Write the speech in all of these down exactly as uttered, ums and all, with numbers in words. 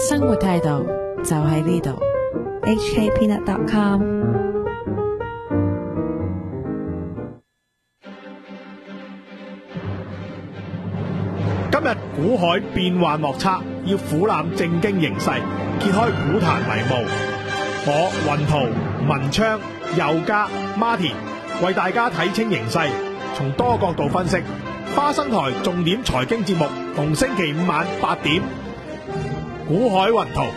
生活態度就喺呢度。 H K peanut dot com。 今日股海變幻莫測，要俯瞰正經形勢，揭開股壇迷霧。我雲圖、文昌、佑嘉、Martin 為大家睇清形勢，從多角度分析。花生台重點財經節目，逢星期五晚八點，股海雲圖。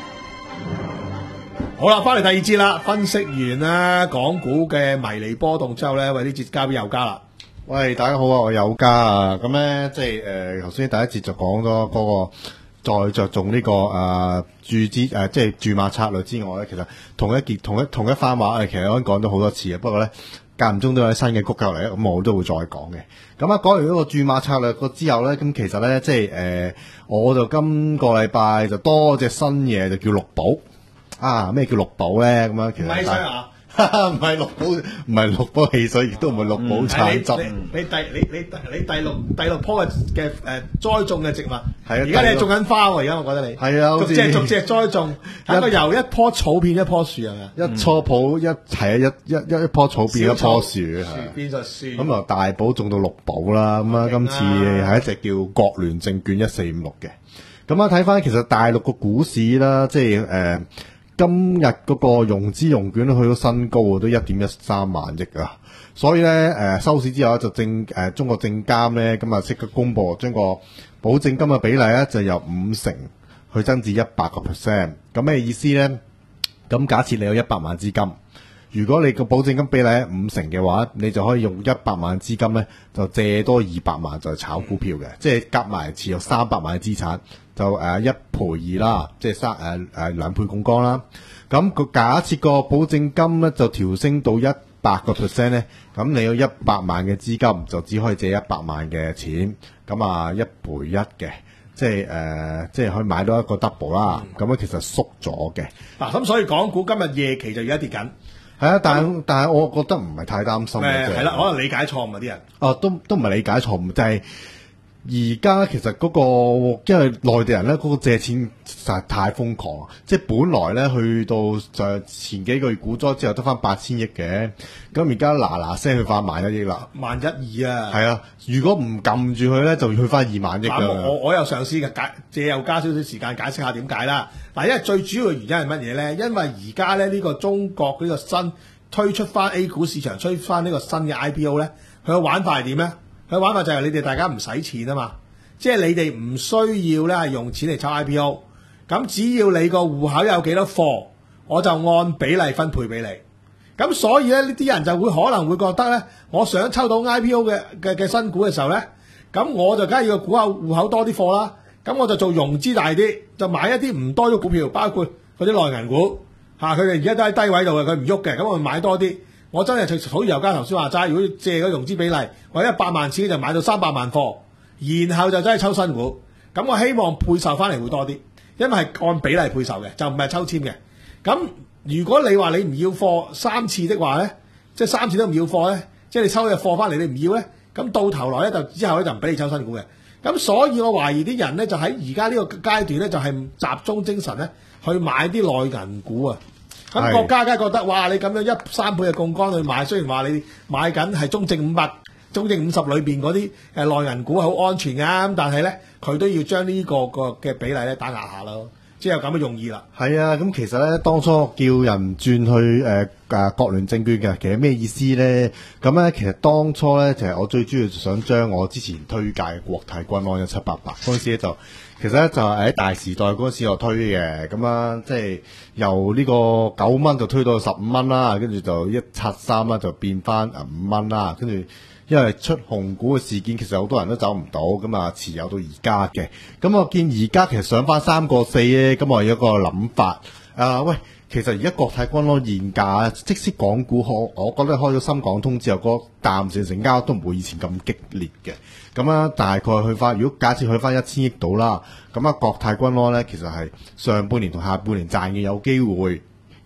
好啦，翻嚟第二節啦，分析完啦港股嘅迷離波動之後咧，為呢節交俾佑嘉啦。 喂，大家好啊，我佑嘉啊，咁咧即係誒，頭、呃、先第一節就講咗嗰個再着重呢、這個誒、呃、注資誒、呃，即係注碼策略之外咧，其實同一件同一同一番話，其實我已經講咗好多次啊，不過咧間唔中都有新嘅谷入嚟，咁我都會再講嘅。咁啊，講完呢個注碼策略個之後咧，咁其實咧即係誒、呃，我就今個禮拜就多隻新嘢，就叫綠寶啊。咩叫綠寶咧？咁樣其實唔係啊。唔係綠寶，唔係綠寶汽水，亦都唔係綠寶橙汁。 你你第你你你第六第六棵嘅嘅誒栽種嘅植物，係啊，而家你係種緊花喎。而家我覺得你係啊， 逐隻逐隻栽種，係一個由一棵草變一棵樹係咪啊？ 一棵草一係啊，一一一一棵草變一棵樹， 樹變咗樹。 咁啊，大寶種到綠寶啦。咁啊，今次係一隻叫國聯證券一四五六嘅。咁啊，睇翻其實大陸個股市啦，即係誒。呃今日嗰個融資融券都去到新高，都一點一三萬億啊！所以咧，誒、呃、收市之後就證誒、呃、中國證監咧，咁啊即刻公布將個保證金嘅比例咧就由五成去增至一百個 percent。咁咩意思咧？咁假設你有一百萬資金，如果你個保證金比例係五成嘅話，你就可以用一百萬資金咧就借多二百萬就炒股票嘅，即係夾埋持有三百萬嘅資產。就誒、呃、一賠二啦，即係三誒誒兩倍槓桿啦。咁個假設個保證金咧就調升到一百個 percent 咧，咁你有一百萬嘅資金就只可以借一百萬嘅錢，咁啊一賠一嘅，即係誒、呃、即係可以買到一個 double 啦。咁樣其實縮咗嘅。 嗱、啊，咁所以港股今日夜期就而家跌緊。 係啊，但係、嗯、但係我覺得唔係太擔心嘅。 誒係啦，可能理解錯誤啊啲人。 哦，都都唔係理解錯誤，就係、是。而家其實嗰、那個，因為內地人咧嗰、那個借錢實在太瘋狂，即係本來咧去到就前幾個月股災之後得翻八千億嘅，咁而家嗱嗱聲去翻萬一億啦， 萬一二啊， 係啊，如果唔撳住佢咧，就要去翻二萬億㗎。 我我又嘗試嘅解借又加少少時間解釋下點解啦。嗱，因為最主要嘅原因係乜嘢咧？因為而家咧呢、這個中國呢個新推出翻 A 股市場，推翻呢個新嘅 I P O 咧，佢嘅玩法係點咧？佢玩法就係你哋大家唔使錢啊嘛，即係你哋唔需要咧係用錢嚟抽 I P O， 咁只要你個戶口有幾多貨，我就按比例分配俾你。咁所以咧呢啲人就會可能會覺得咧，我想抽到 I P O 嘅嘅嘅新股嘅時候咧，咁我就梗係要個股口戶口多啲貨啦，咁我就做融資大啲，就買一啲唔多嘅股票，包括嗰啲內銀股嚇，佢哋而家都喺低位度嘅，佢唔喐嘅，咁我買多啲。我真係好似尤嘉頭先話齋，如果借嗰融資比例，或者一百萬錢就買到三百萬貨，然後就真係抽新股。咁我希望配售翻嚟會多啲，因為係按比例配售嘅，就唔係抽籤嘅。咁如果你話你唔要貨三次的話咧，即係三次都唔要貨咧，即係你抽嘅貨翻嚟你唔要咧，咁到頭來咧就之後咧就唔俾你抽新股嘅。咁所以我懷疑啲人咧就喺而家呢個階段咧就係集中精神咧去買啲內銀股啊。咁國家梗係覺得，哇！你咁樣一三倍嘅槓桿去買，雖然話你買緊係中證五百、中證五十裏邊嗰啲誒內銀股好安全㗎，咁但係咧佢都要將呢個個嘅比例咧打壓下咯，即係有咁嘅用意啦。 係啊，咁其實咧當初叫人轉去誒誒、呃、國聯證券嘅，其實咩意思咧？咁咧其實當初咧，其實我最主要就想將我之前推介嘅國泰君安一七八八嗰陣時咧就。其實咧就係喺大時代嗰陣時我推嘅，咁啊即係由呢個九蚊就推到十五蚊啦，跟住就一七三啦就變翻啊五蚊啦，跟住因為出紅股嘅事件，其實好多人都走唔到，咁啊持有到而家嘅，咁我見而家其實上翻三個四咧，咁我有一個諗法啊，喂，其實而家國泰君安現價，即使港股開，我覺得開咗深港通之後，個暫時成交都唔會以前咁激烈嘅。咁啊，大概去翻，如果假設去翻一千億度啦，咁啊，國泰君安咧，其實係上半年同下半年賺嘅有機會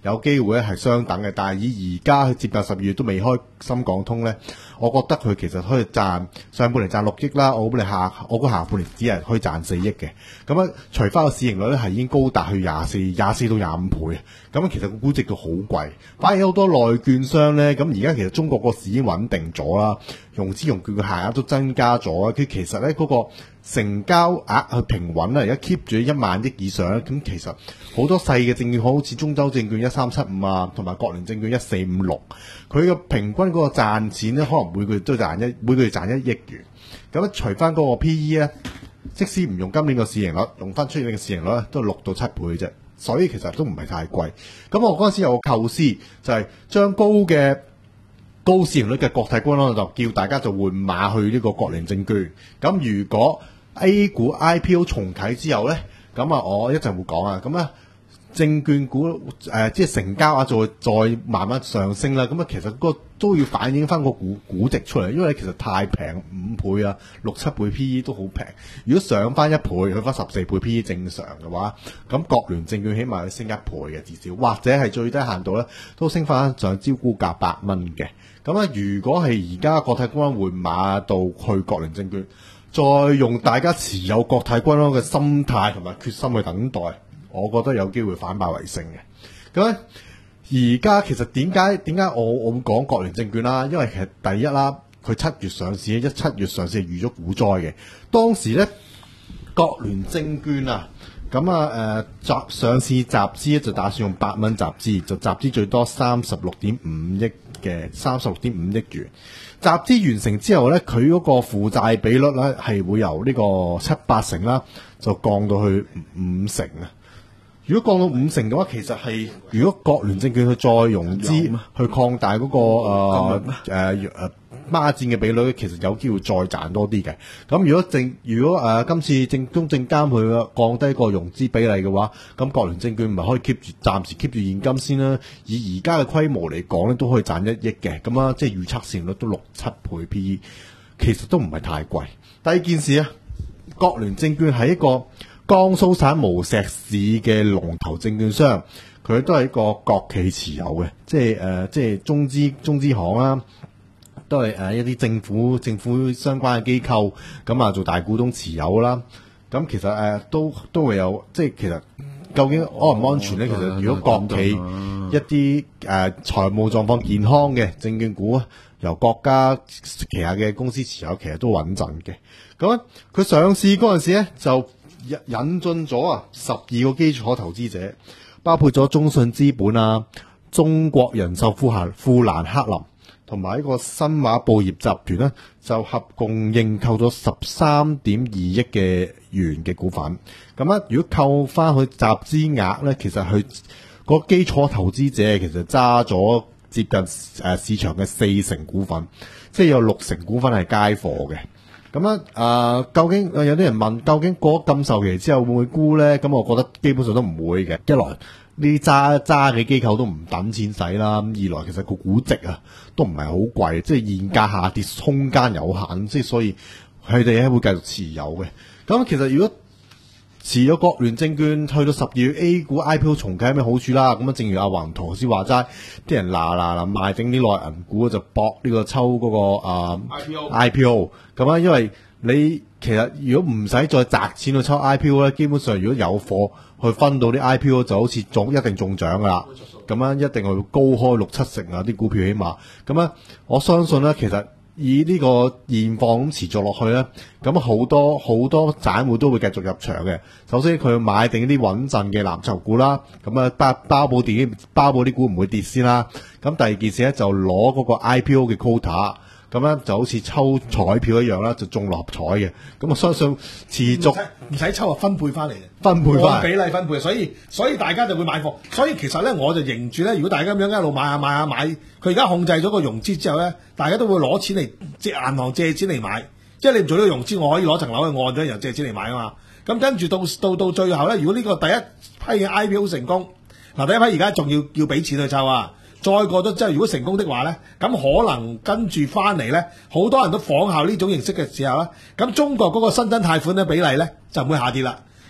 有機會咧係相等嘅。但係以而家佢接近十二月都未開深港通咧，我覺得佢其實可以賺上半年賺六億啦，我估你下我估下半年只係可以賺四億嘅。咁啊，除翻個市盈率咧係已經高達去廿四、廿四到廿五倍，咁其實個估值都好貴。反而好多內券商咧，咁而家其實中國個市已經穩定咗啦，融資融券嘅限額都增加咗，佢其實咧嗰個成交額去平穩啦，而家 keep 住一萬億以上咧，咁其實好多細嘅證券好似中州證券一三七五啊，同埋國聯證券一四五六，佢嘅平均嗰個賺錢咧，可能每個月都賺一每個月賺一億元。咁除翻嗰個 P E 咧，即使唔用今年個市盈率，用翻出年嘅市盈率咧，都係六到七倍啫。所以其實都唔係太貴。咁我嗰陣時有個構思，就係、是、將高嘅高市盈率嘅國泰君安就叫大家就換馬去呢個國聯證券。咁如果 A 股 I P O 重啟之後咧，咁啊我一陣會講啊。咁啊證券股誒、呃、即係成交啊，再再慢慢上升啦。咁啊其實個都要反映翻個估估值出嚟，因為其實太平，五倍啊六七倍 P E 都好平。如果上翻一倍，去翻十四倍 P E 正常嘅話，咁國聯證券起碼要升一倍嘅至少，或者係最低限度咧都升翻上招股價八蚊嘅。咁啊如果係而家國泰君安換馬到去國聯證券，再用大家持有國泰君安嘅心態同埋決心去等待，我覺得有機會反敗為勝嘅。咁咧，而家其實點解點解我我會講國聯證券啦？因為其實第一啦，佢七月上市，一七月上市係預咗股災嘅。當時咧，國聯證券啊，咁啊誒集上市集資咧就打算用八蚊集資，就集資最多三十六點五億嘅三十六點五億元。集資完成之後咧，佢嗰個負債比率咧係會由呢個七八成啦，就降到去五成啊。如果降到五成嘅話，其實係如果國聯證券去再融資去擴大嗰、那個誒誒誒孖展嘅比率，其實有機會再賺多啲嘅。咁如果證如果誒、呃、今次證中證監去降低個融資比例嘅話，咁國聯證券咪可以 keep 住暫時 keep 住現金先啦。以而家嘅規模嚟講咧，都可以賺一億嘅。咁啊，即係預測市盈率都六七倍 P E， 其實都唔係太貴。第二件事啊，國聯證券係一個江蘇省無錫市嘅龍頭證券商，佢都係一個國企持有嘅，即係誒、呃，即係中資中資行啦，都係誒、呃、一啲政府政府相關嘅機構，咁啊做大股東持有啦。咁其實誒、呃、都都會有，即係其實究竟安唔安全咧？其實如果國企一啲誒財務狀況健康嘅證券股，由國家旗下嘅公司持有，其實都穩陣嘅。咁佢上市嗰陣時咧就引進咗啊十二個基礎投資者，包括咗中信資本啊、中國人壽富蘭富蘭克林同埋一個新華報業集團咧，就合共認購咗十三點二億嘅元嘅股份。咁啊，如果扣翻佢集資額咧，其實佢嗰個基礎投資者其實揸咗接近誒市場嘅四成股份，即係有六成股份係街貨嘅。咁啊，誒、呃，究竟有啲人問，究竟過咗禁售期之後會唔會沽咧？咁我覺得基本上都唔會嘅。一來呢啲揸揸嘅機構都唔等錢使啦，咁二來其實個估值啊都唔係好貴，即係現價下跌空間有限，即係所以佢哋咧會繼續持有嘅。咁其實如果持咗國聯證券去到十二月 A 股 I P O 重啟有咩好處啦？咁啊，正如阿黃頭先話齋，啲人嗱嗱嗱賣定啲內銀股就搏呢個抽嗰、那個啊、呃、I P O I P O 咁啊，因為你其實如果唔使再砸錢去抽 I P O 咧，基本上如果有貨去分到啲 I P O 就好似中一定中獎噶啦，咁啊一定係會高開六七成啊啲股票起碼，咁啊我相信咧其實。以呢個現況咁持續落去咧，咁好多好多散戶都會繼續入場嘅。首先佢買定啲穩陣嘅藍籌股啦，咁啊包包保啲包保啲股唔會跌先啦。咁第二件事咧就攞嗰個 I P O 嘅 quota， 咁咧就好似抽彩票一樣啦，就中六合彩嘅。咁我相信持續唔使抽啊，分配翻嚟嘅， 分配翻比例分配，所以所以大家就會買貨。所以其實咧，我就認住咧，如果大家咁樣一路買下買下買，佢而家控制咗個融資之後咧，大家都會攞錢嚟借銀行借錢嚟買。即係你唔做呢個融資，我可以攞層樓去按咗，然後借錢嚟買啊嘛。咁跟住到到到最後咧，如果呢個第一批嘅 I P O 成功，嗱第一批而家仲要要俾錢去抽啊。再過咗之後，如果成功的話咧，咁可能跟住翻嚟咧，好多人都仿效呢種形式嘅時候咧，咁中國嗰個新增貸款嘅比例咧就唔會下跌啦。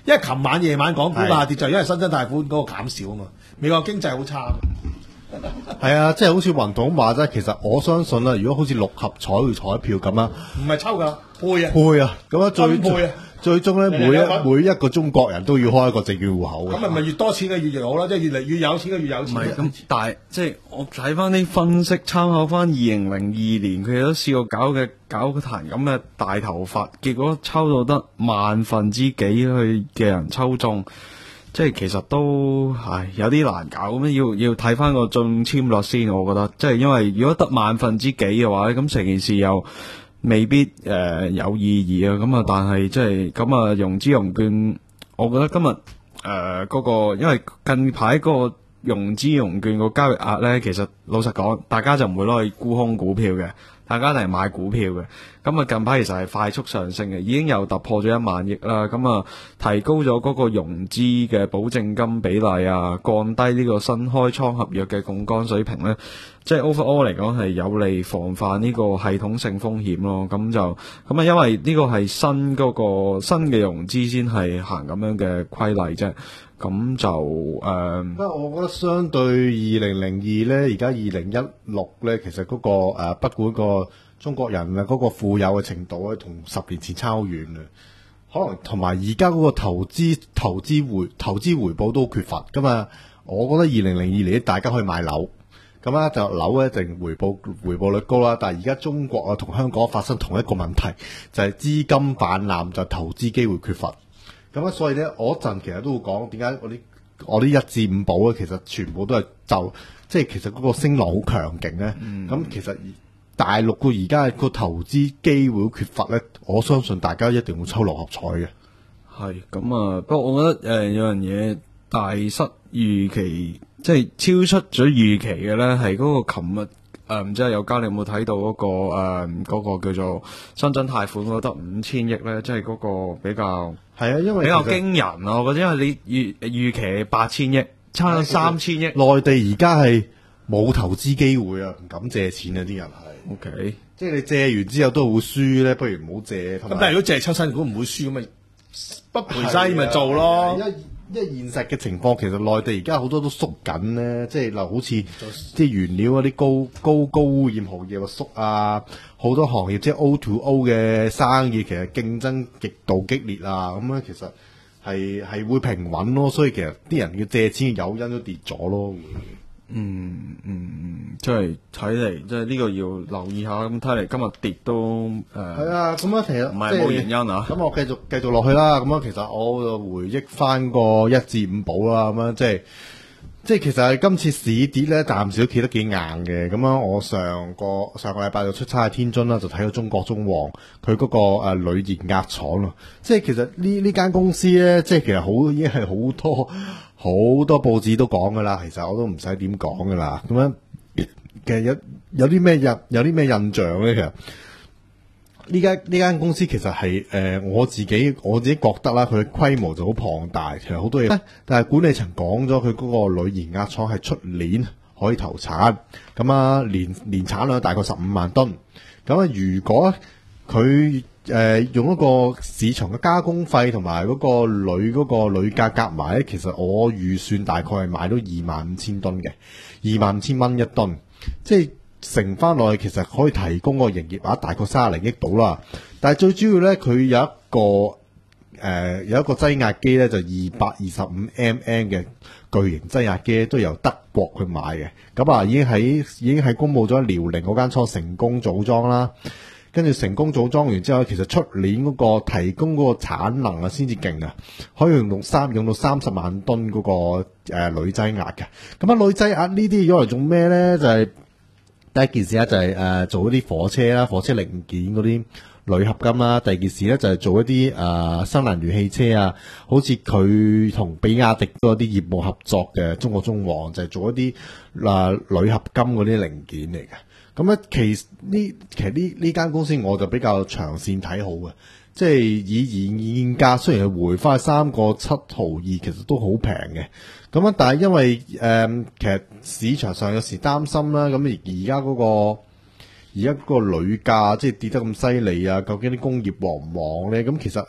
因為琴晚夜晚港股下跌就因為新增貸款嗰個減少啊嘛，美國經濟好差。 係啊，即係好似雲統話齋，其實我相信啦，如果好似六合彩去彩票咁啊， 唔係抽㗎，配啊， 配啊，咁啊最配啊。 最終咧，每一每一個中國人都要開一個證券戶口嘅。 咁咪咪越多錢嘅越越好啦，即係越嚟越有錢嘅越有錢。 唔係咁，但係即係我睇翻啲分析，參考翻二零零二年佢哋都試過搞嘅搞個壇咁嘅大頭髮，結果抽到得萬分之幾去嘅人抽中，即係其實都係有啲難搞咁，要要睇翻個中籤率先，我覺得即係因為如果得萬分之幾嘅話咧，咁成件事又未必誒、呃、有意義啊，咁啊，但係即係咁啊，融資融券，我覺得今日誒嗰個，因為近排嗰個融資融券個交易額咧，其實老實講，大家就唔會攞去沽空股票嘅，大家嚟買股票嘅。咁啊，近排其實係快速上升嘅，已經又突破咗一萬億啦。咁啊，提高咗嗰個融資嘅保證金比例啊，降低呢個新開倉合約嘅槓桿水平咧。即係 overall 嚟講係有利防範呢個系統性風險咯，咁就咁啊，因為呢個係新嗰個新嘅融資先係行咁樣嘅規例啫，咁就誒。 不過我覺得相對二零零二咧，而家二零一六咧，其實嗰、那個誒、呃，不管個中國人啊嗰個富有嘅程度咧，同十年前差好遠啊。可能同埋而家嗰個投資投資回投資回報都缺乏噶嘛。我覺得二零零二年大家可以買樓。咁啊，就樓咧一定回報回報率高啦，但係而家中國啊同香港發生同一個問題，就係、是、資金泛濫，就投資機會缺乏。咁啊，所以咧，我嗰陣其實都會講點解我啲我啲一至五保咧，其實全部都係就即係其實嗰個升浪好強勁咧。咁、嗯、其實大陸個而家個投資機會缺乏咧，我相信大家一定會抽六合彩嘅。 係咁啊，不過我覺得誒、呃、有樣嘢大失預期。即係超出咗預期嘅咧，係嗰個琴日誒，唔知係有家你有冇睇到嗰、嗰個誒、呃嗰個叫做新增貸款嗰得五千億咧，即係嗰個比較係啊，因為比較驚人啊！我覺得因為你預預期八千億，差咗三千億， 內地而家係冇投資機會啊，唔敢借錢啊，啲人係 OK， 即係你借完之後都會輸咧，不如唔好借。咁但係如果借抽新股唔會輸咁咪不賠生意咪做咯。 因為現實嘅情況，其實內地而家好多都縮緊咧，即係嗱，好似即係原料嗰啲高高高污染行業嘅縮啊，好多行業即係 O to O 嘅生意，其實競爭極度激烈啊，咁樣其實係係會平穩咯，所以其實啲人嘅借錢嘅誘因都跌咗咯。 嗯嗯嗯，即係睇嚟，即係呢個要留意下。咁睇嚟今日跌都誒， 係啊，咁啊，其實唔係冇原因啊。 咁我繼續繼續落去啦。咁樣其實我就回憶翻個一至五保啦。咁樣即係即係其實係今次市跌咧，暫時都企得幾硬嘅。咁樣我上個上個禮拜就出差喺天津啦，就睇到中國中旺佢嗰個誒鋁研壓廠咯。即係其實呢呢間公司咧，即係其實好已經係好多。好多報紙都講噶啦，其實我都唔使點講噶啦。咁樣其實有有啲咩印有啲咩印象咧？其實呢間呢間公司其實係誒、呃、我自己我自己覺得啦，佢嘅規模就好龐大，其實好多嘢。但係管理層講咗，佢嗰個鋁研壓廠係出年可以投產，咁啊年年產量大概十五萬噸。咁啊，如果佢誒、呃、用一個市場嘅加工費同埋嗰個鋁嗰個鋁價夾埋咧，其實我預算大概係買到二萬五千噸嘅，二萬五千蚊一噸，即係乘翻落去，其實可以提供個營業額大概三十零億到啦。但係最主要咧，佢有一個誒、呃、有一個擠壓機咧，就二百二十五 mm 嘅巨型擠壓機，都由德國去買嘅。咁啊，已經喺已經係公佈咗遼寧嗰間廠成功組裝啦。跟住成功組裝完之後，其實出年嗰個提供嗰個產能啊，先至勁啊，可以用到三用到三十萬噸嗰、那個誒鋁擠壓嘅。咁啊，鋁擠壓呢啲用嚟做咩咧？就係、是、第一件事咧，就係誒做一啲火車啦，火車零件嗰啲鋁合金啦。第二件事咧，就係做一啲誒新能源汽車啊，好似佢同比亞迪嗰啲業務合作嘅中國中旺，就係、是、做一啲誒鋁合金嗰啲零件嚟嘅。咁咧，其呢其實呢呢間公司我就比較長線睇好嘅，即係以現現價雖然係回翻三個七毫二，其實都好平嘅。咁啊，但係因為誒、呃，其實市場上有時擔心啦，咁而而家嗰個而家嗰個鋁價即係跌得咁犀利啊，究竟啲工業旺唔旺咧？咁其實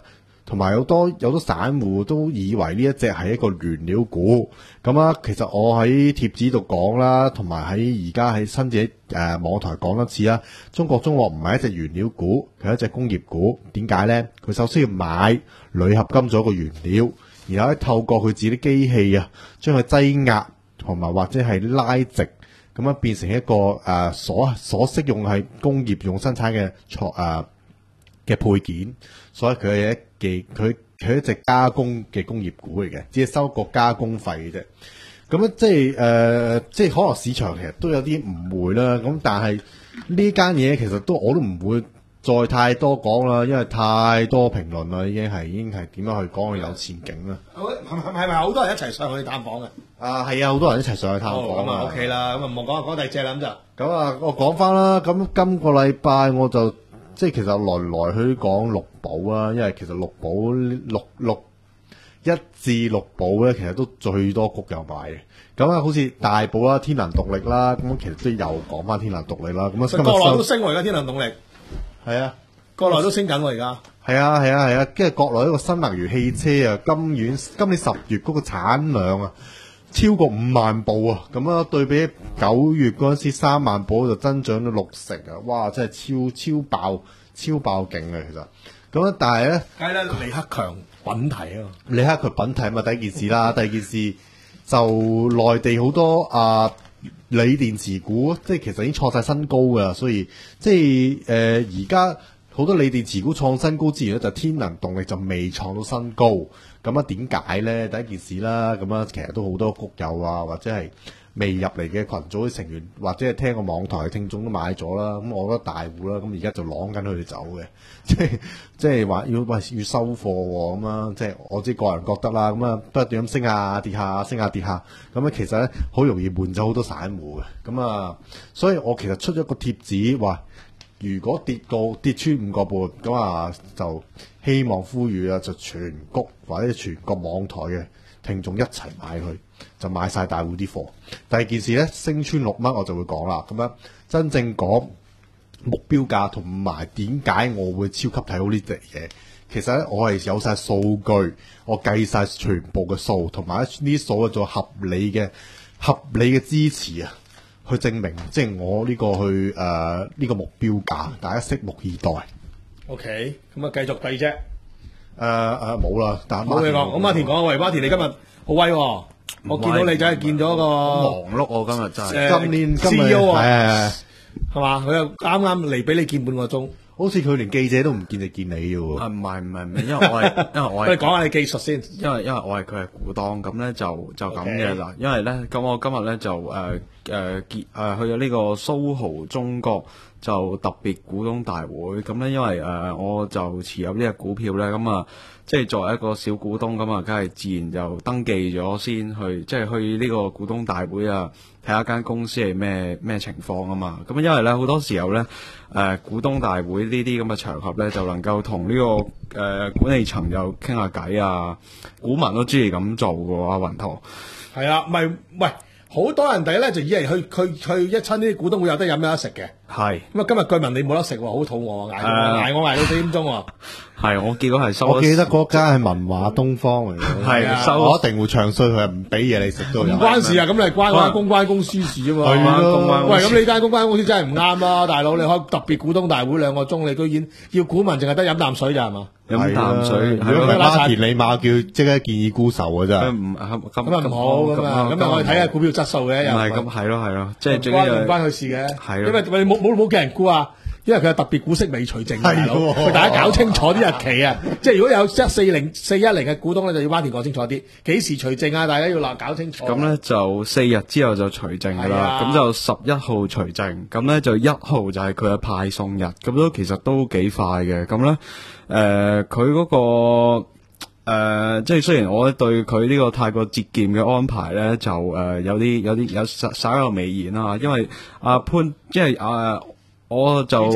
同埋好多有好多散戶都以為呢一隻係一個原料股。咁啊，其實我喺貼紙度講啦，同埋喺而家喺新自己誒網台講一次啦。中國中鉻唔係一隻原料股，佢係一隻工業股。點解呢？佢首先要買鋁合金做一個原料，然後咧透過佢自己啲機器啊，將佢擠壓同埋或者係拉直，咁樣變成一個誒、呃、所所適用係工業用生產嘅材誒嘅配件。所以佢係一技佢佢係一隻加工嘅工業股嚟嘅，只係收個加工費嘅啫。咁咧即係誒、呃，即係可能市場其實都有啲誤會啦。咁但係呢間嘢其實都我都唔會再太多講啦，因為太多評論啦，已經係已經係點樣去講佢有前景啦。 係係咪好多人一齊上去探訪嘅？ 啊，係啊，好多人一齊上去探訪咁啊啊。 O K啦，咁啊唔好講講第二隻啦咁就。 咁啊，我講翻啦。咁今個禮拜我就即係其實來來去去講六寶啦，因為其實六寶六六一至六寶咧，其實都最多谷友買嘅。咁啊，好似大寶啦、天能動力啦，咁其實都有講翻天能動力啦。咁啊，今日國內收都升喎，而家天能動力係啊。 國內都升緊喎，而家係啊係啊係啊，跟住國內一個新能源汽車啊，今年今年十月嗰個產量啊超過五萬部啊，咁啊對比九月嗰陣時三萬部就增長咗六成啊，哇！真係超超爆超爆勁啊，其實咁啊，但係咧， 梗係啦，李克強品題啊嘛， 李克強品題啊嘛，第一件事啦，第二件事就內地好多啊鋰電池股，即係其實已經創晒新高噶，所以即係誒而家。好多鋰電池股創新高之餘咧，就天能動力就未創到新高。咁啊點解咧？第一件事啦，咁啊其實都好多谷友啊，或者係未入嚟嘅群組嘅成員，或者係聽個網台嘅聽眾都買咗啦。咁我覺得大戶啦，咁而家就攞緊佢哋走嘅，即係即係話要喂要收貨喎。咁啊，即係我自己個人覺得啦。咁啊不斷咁升下跌下，升下跌下。咁啊其實咧好容易換走好多散戶嘅。咁啊，所以我其實出咗個貼紙話。如果跌到跌穿五個半，咁啊就希望呼籲啊，就全谷或者全國網台嘅聽眾一齊買佢，就買晒大戶啲貨。第二件事咧，升穿六蚊我就會講啦。咁樣真正講目標價同埋點解我會超級睇好呢隻嘢，其實咧我係有晒數據，我計晒全部嘅數，同埋呢啲數啊做合理嘅合理嘅支持啊。去證明，即係我呢個去誒呢、呃這個目標價，大家拭目以待。 O K，咁啊繼續第二隻。誒誒冇啦，但冇嘢講。咁馬田講啊，喂，馬田你今日好威喎、哦！我見到你就係見咗個忙碌我今日真係。 呃、 今年 C E O 啊， 係係嘛？佢又啱啱嚟俾你見半個鐘。 好似佢連記者都唔見就見你嘅喎。 啊唔係唔係唔係，因為我係因為我係。 你講下你技術先。 因為因為我係佢係股東，咁咧就就咁嘅啦。 Okay. 因為咧，咁我今日咧就誒誒結誒去咗呢個蘇豪中國就特別股東大會。咁咧因為誒、呃、我就持有呢隻股票咧，咁啊即係作為一個小股東，咁啊梗係自然就登記咗先去，即係去呢個股東大會啊，睇下間公司係咩咩情況啊嘛。咁因為咧好多時候咧誒、呃、股東大會呢啲咁嘅場合咧，就能夠同呢、這個誒、呃、管理層又傾下偈啊，股民都中意咁做嘅喎，阿雲濤。 係啊，咪喂，好多人哋咧就以為去去去一親呢啲股東會有得飲有得食嘅。 係。 咁啊，今日據聞你冇得食喎，好肚餓啊，捱呃捱我捱到四點鐘喎。 係，我見到係收。 我記得嗰間係文華東方嚟嘅， 係啊收。 我一定會唱衰佢，唔俾嘢你食都有。 唔關事啊，咁你係關嗰間公關公司事啫嘛。 係咯喂，咁你間公關公司真係唔啱啦，大佬，你開特別股東大會兩個鐘，你居然要股民淨係得飲啖水咋係嘛？ 飲淡水， 如果唔係馬田李馬叫即刻建議沽售嘅啫。 唔咁咁啊唔好咁啊，咁啊我哋睇下股票質素嘅。 唔係咁係咯係咯，即係最關緊要唔關佢事嘅。 係因為你冇冇冇叫人沽啊？因為佢有特別股息未除淨，大佬，佢大家搞清楚啲日期啊！即係如果有一四零四一零嘅股東咧，就要馬田講清楚啲，幾時除淨啊？大家要嗱搞清楚。 咁咧就四日之後就除淨噶啦，咁、啊、就十一號除淨，咁咧就一號就係佢嘅派送日，咁都其實都幾快嘅。咁咧誒，佢嗰、嗰個誒、呃，即係雖然我對佢呢個太過節儉嘅安排咧，就誒、呃、有啲有啲有稍稍有微言啦，因為阿、啊、潘即係啊。我就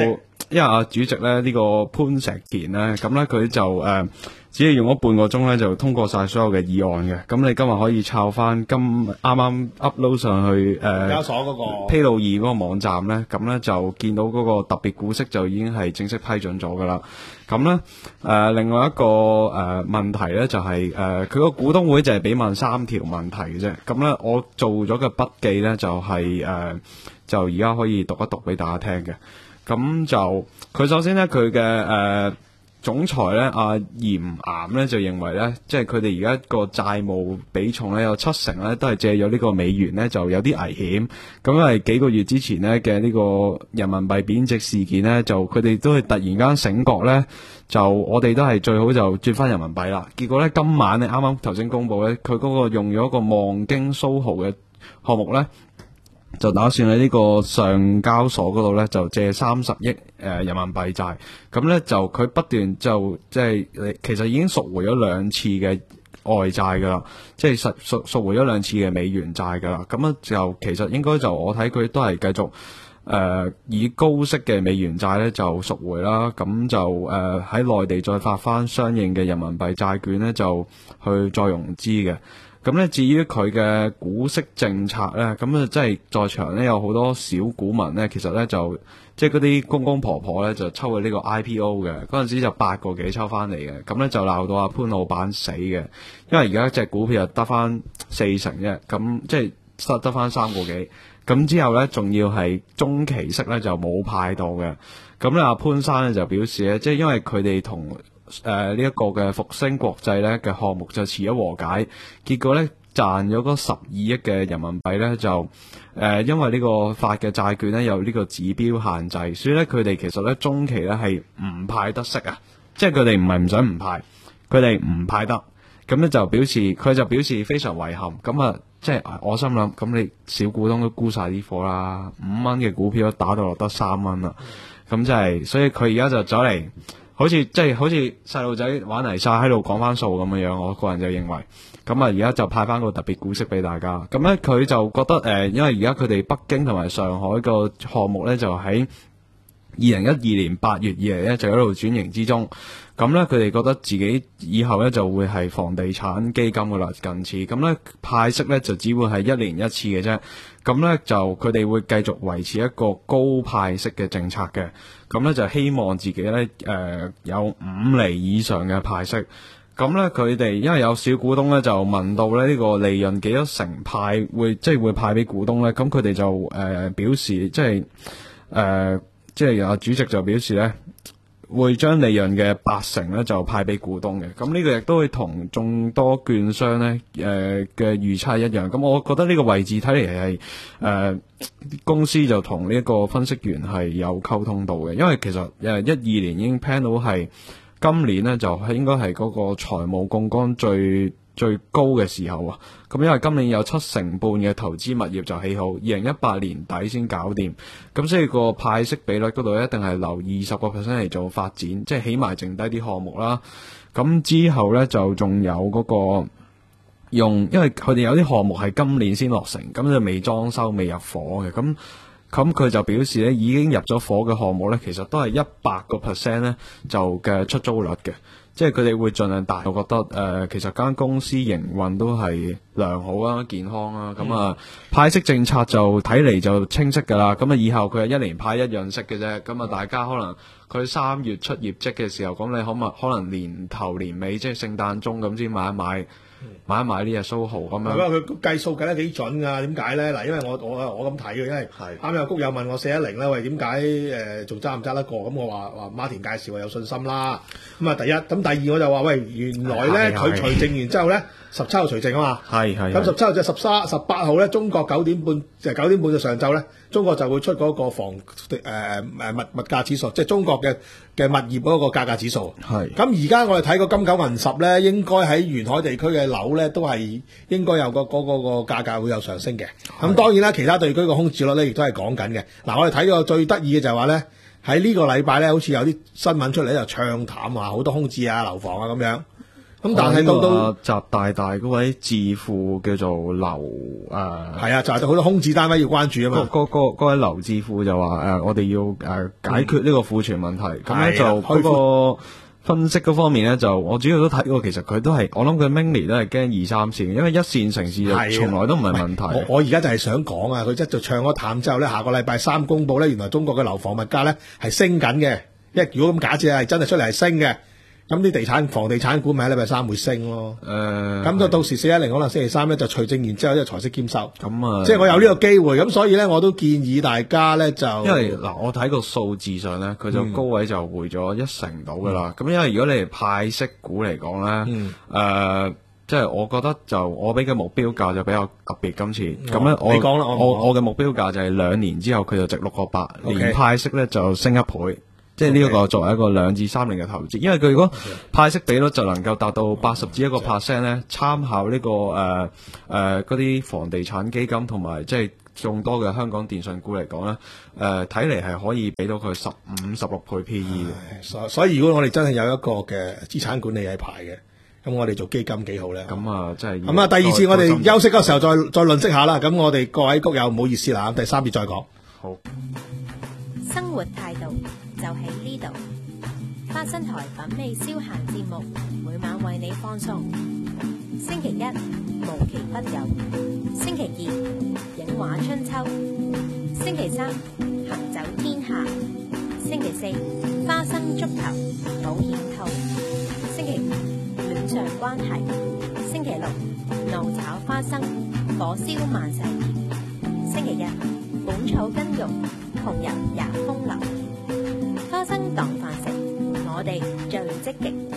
因為阿主席咧呢、呢個潘石健咧，咁咧佢就誒、呃、只係用咗半個鐘咧就通過晒所有嘅議案嘅。咁你今日可以抄翻今啱啱 upload 上去誒交所嗰個披露易嗰個網站咧，咁咧就見到嗰個特別股息就已經係正式批准咗噶啦。咁咧誒另外一個誒、呃、問題咧就係誒佢個股東會就係俾問三條問題嘅啫。咁咧我做咗嘅筆記咧就係、是、誒、呃、就而家可以讀一讀俾大家聽嘅。咁就佢首先咧佢嘅誒總裁咧阿嚴岩咧就認為咧，即係佢哋而家個債務比重咧有七成咧都係借咗呢個美元咧，就有啲危險。咁因為幾個月之前咧嘅呢個人民幣貶值事件咧，就佢哋都係突然間醒覺咧，就我哋都係最好就轉翻人民幣啦。結果咧今晚咧啱啱頭先公佈咧，佢嗰個用咗一個望京蘇豪嘅項目咧，就打算喺呢個上交所嗰度咧，就借三十億誒人民幣債。咁咧就佢不斷就即係其實已經贖回咗兩次嘅外債噶啦，即係贖贖贖回咗兩次嘅美元債噶啦。咁啊就其實應該就我睇佢都係繼續誒、呃、以高息嘅美元債咧就贖回啦。咁就誒喺內地再發翻相應嘅人民幣債券咧，就去再融資嘅。咁咧，至於佢嘅股息政策咧，咁啊，即係在場咧有好多小股民咧，其實咧就即係嗰啲公公婆婆咧就抽佢呢個 I P O 嘅，嗰陣時就八個幾抽翻嚟嘅，咁咧就鬧到阿潘老闆死嘅，因為而家隻股票又得翻四成啫，咁即係得得翻三個幾，咁之後咧仲要係中期息咧就冇派到嘅，咁咧阿潘生咧就表示咧，即係因為佢哋同誒呢一個嘅復星國際咧嘅項目就持咗和解，結果咧賺咗嗰十二億嘅人民幣咧就誒、呃、因為呢個發嘅債券咧有呢個指標限制，所以咧佢哋其實咧中期咧係唔派得息啊，即係佢哋唔係唔想唔派，佢哋唔派得，咁咧就表示佢就表示非常遺憾，咁啊即係我心諗，咁你小股東都沽晒啲貨啦，五蚊嘅股票都打到落得三蚊啦，咁即係所以佢而家就走嚟。好似即係好似細路仔玩泥沙喺度講翻數咁樣樣，我個人就認為，咁啊而家就派翻個特別股息俾大家。咁咧佢就覺得誒、呃，因為而家佢哋北京同埋上海個項目咧就喺二零一二年八月以嚟咧就喺度轉型之中。咁咧佢哋覺得自己以後咧就會係房地產基金噶啦，近似咁咧派息咧就只會係一年一次嘅啫。咁咧就佢哋會繼續維持一個高派息嘅政策嘅。咁咧就希望自己咧誒、呃、有五厘以上嘅派息。咁咧佢哋因為有小股東咧就問到咧呢個利潤幾多成派會即係會派俾股東咧，咁佢哋就誒、呃、表示即係誒即係阿主席就表示咧。會將利潤嘅八成咧就派俾股東嘅，咁呢個亦都會同眾多券商咧誒嘅預測一樣。咁我覺得呢個位置睇嚟係誒公司就同呢一個分析員係有溝通到嘅，因為其實誒一二年已經 plan 到係今年咧就係應該係嗰個財務槓桿最最高嘅時候啊，咁因為今年有七成半嘅投資物業就起好，二零一八年底先搞掂，咁所以個派息比率嗰度一定係留二十個 percent 嚟做發展，即係起埋剩低啲項目啦。咁之後呢，就仲有嗰個用，因為佢哋有啲項目係今年先落成，咁就未裝修未入伙嘅，咁咁佢就表示呢，已經入咗伙嘅項目呢，其實都係一百個 percent 呢就嘅出租率嘅。即係佢哋會盡量大，我覺得誒、呃，其實間公司營運都係良好啊、健康啊，咁、嗯、啊派息政策就睇嚟就清晰㗎啦。咁啊以後佢係一年派一樣息嘅啫。咁啊大家可能佢三月出業績嘅時候，咁你可唔可能年頭年尾即係聖誕鐘咁先買一買？買一買呢隻蘇豪咁樣， 係啊！佢計數計得幾準㗎？點解咧？嗱，因為我我我咁睇嘅，因為啱有谷友問我四一零咧，喂點解誒仲揸唔揸得過？咁我話話馬田介紹我有信心啦。咁啊第一，咁第二我就話喂，原來咧佢除淨完之後咧，十七號除淨啊嘛。係係。咁十七號就十三十八號咧，中國九點半就九點半嘅上晝咧，中國就會出嗰個房誒誒物物價指數，即係中國嘅嘅物業嗰個價格指數。係。咁而家我哋睇個金九銀十咧，應該喺沿海地區嘅樓咧都係應該有個嗰個個價格會有上升嘅。咁當然啦，其他地區個空置率咧亦都係講緊嘅。嗱，我哋睇到最得意嘅就係話咧，喺呢個禮拜咧，好似有啲新聞出嚟就唱淡話好多空置啊、樓房啊咁樣。 咁但係到到哦習大大嗰位智庫叫做劉誒， 係啊，就係好多空置單位要關注啊嘛。 嗰嗰嗰位劉智庫就話誒、呃，我哋要誒、呃、解決呢個庫存問題。咁咧、 係啊就開嗰個分析嗰方面咧，就我主要都睇過，其實佢都係我諗佢 mainly 都係驚二三線，因為一線城市就係啊從來都唔係問題。 我我而家就係想講啊，佢一就唱咗淡之後咧，下個禮拜三公佈咧，原來中國嘅樓房物價咧係升緊嘅。因為如果咁假設係真係出嚟係升嘅，咁啲地產房地產股咪喺禮拜三會升咯。 誒、呃， 咁就到時四一零可能星期三咧就除正完之後，即係財息兼收。 咁啊， 即係我有呢個機會，咁所以咧我都建議大家咧就因為嗱，我睇個數字上咧，佢就高位就回咗一成到噶啦。咁、嗯、因為如果你係派息股嚟講咧，誒、 嗯呃，即係我覺得就我俾嘅目標價就比較特別今次。咁咧、 哦， 我你講啦，我我我嘅目標價就係兩年之後佢就值六個八， Okay 連派息咧就升一倍。即係呢一個作為一個兩至三年嘅投資，因為佢如果派息比率就能夠達到八十至一個 percent 咧，參考呢、這個誒誒嗰啲房地產基金同埋即係眾多嘅香港電信股嚟講咧，誒睇嚟係可以俾到佢十五十六倍 P E 嘅。 所所以如果我哋真係有一個嘅資產管理係牌嘅，咁我哋做基金幾好咧。 咁啊，真係咁啊，第二次我哋休息嗰時候再再論析下啦。咁我哋各位谷友唔好意思啦，第三節再講。 好。 生活態度就喺呢度。花生台品味消閒節目，每晚為你放送。星期一無奇不有，星期二影畫春秋，星期三行走天下，星期四花生足球保險套，星期五戀上關係，星期六怒炒花生火燒萬世葉，星期日本草根肉紅油也風流。花生當飯食，我哋最積極。